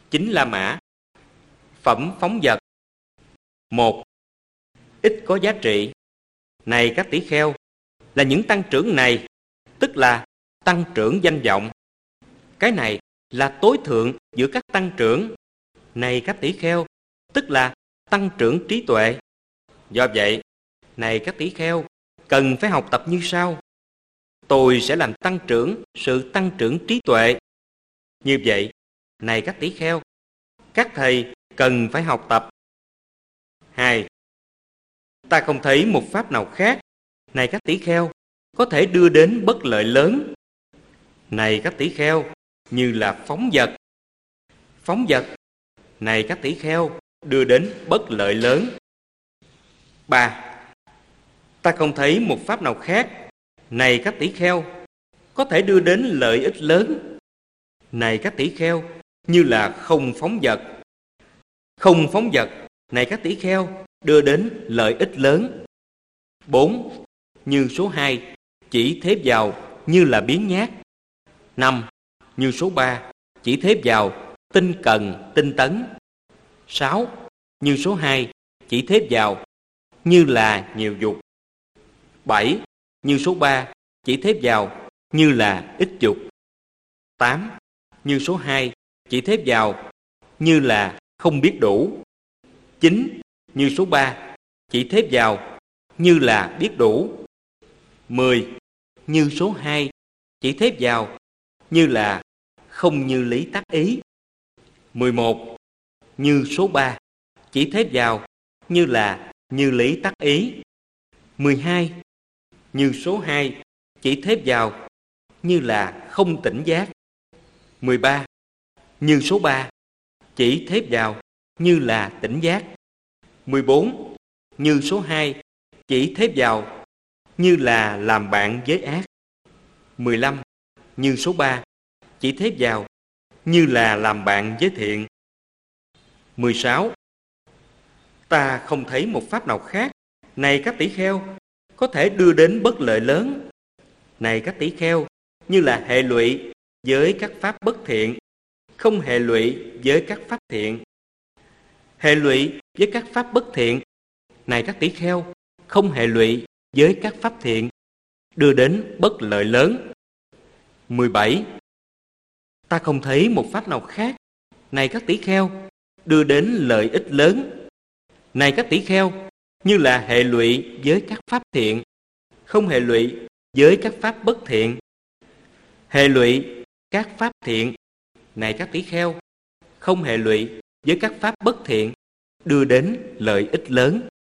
Chính La Mã. Phẩm phóng dật. 1. Ít có giá trị. Này các tỷ kheo, là những tăng trưởng này, tức là tăng trưởng danh vọng. Cái này là tối thượng giữa các tăng trưởng. Này các tỷ kheo, tức là tăng trưởng trí tuệ. Do vậy, này các tỷ kheo, cần phải học tập như sau. Tôi sẽ làm tăng trưởng sự tăng trưởng trí tuệ. Như vậy, này các tỷ kheo, các thầy cần phải học tập. 2. Ta không thấy một pháp nào khác, này các tỷ kheo, có thể đưa đến bất lợi lớn. Này các tỷ kheo, như là phóng dật. Phóng dật, này các tỷ kheo, đưa đến bất lợi lớn. 3. Ta không thấy một pháp nào khác, này các tỷ kheo, có thể đưa đến lợi ích lớn. Này các tỷ kheo, như là không phóng dật. Không phóng dật, này các tỷ kheo, đưa đến lợi ích lớn. 4. Như số 2, chỉ thế vào như là biếng nhác. 5. Như số 3, chỉ thế vào tinh cần, tinh tấn. 6. Như số 2, chỉ thế vào như là nhiều dục. 7. Như số 3, chỉ thế vào như là ít dục. 8. Như số 2, chỉ thế vào như là không biết đủ. 9. Như số 3, chỉ thế vào như là biết đủ. 10. Như số 2, chỉ thế vào như là không như lý tác ý. 11. Như số 3, chỉ thế vào như là như lý tác ý. 12. Như số 2, chỉ thế vào như là không tỉnh giác. 13. Như số 3, chỉ thế vào như là tỉnh giác. 14. Như số 2, chỉ thế vào như là làm bạn với ác. 15. Như số 3, chỉ thế vào như là làm bạn với thiện. 16. Ta không thấy một pháp nào khác, này các tỷ kheo, có thể đưa đến bất lợi lớn. Này các tỷ kheo, như là hệ lụy với các pháp bất thiện, không hệ lụy với các pháp thiện. Hệ lụy với các pháp bất thiện, này các tỷ kheo, không hệ lụy với các pháp thiện, đưa đến bất lợi lớn. 17. Ta không thấy một pháp nào khác, này các tỷ kheo, đưa đến lợi ích lớn. Này các tỷ kheo, như là hệ lụy với các pháp thiện, không hệ lụy với các pháp bất thiện. Hệ lụy các pháp thiện, này các tỷ kheo, không hệ lụy với các pháp bất thiện, đưa đến lợi ích lớn.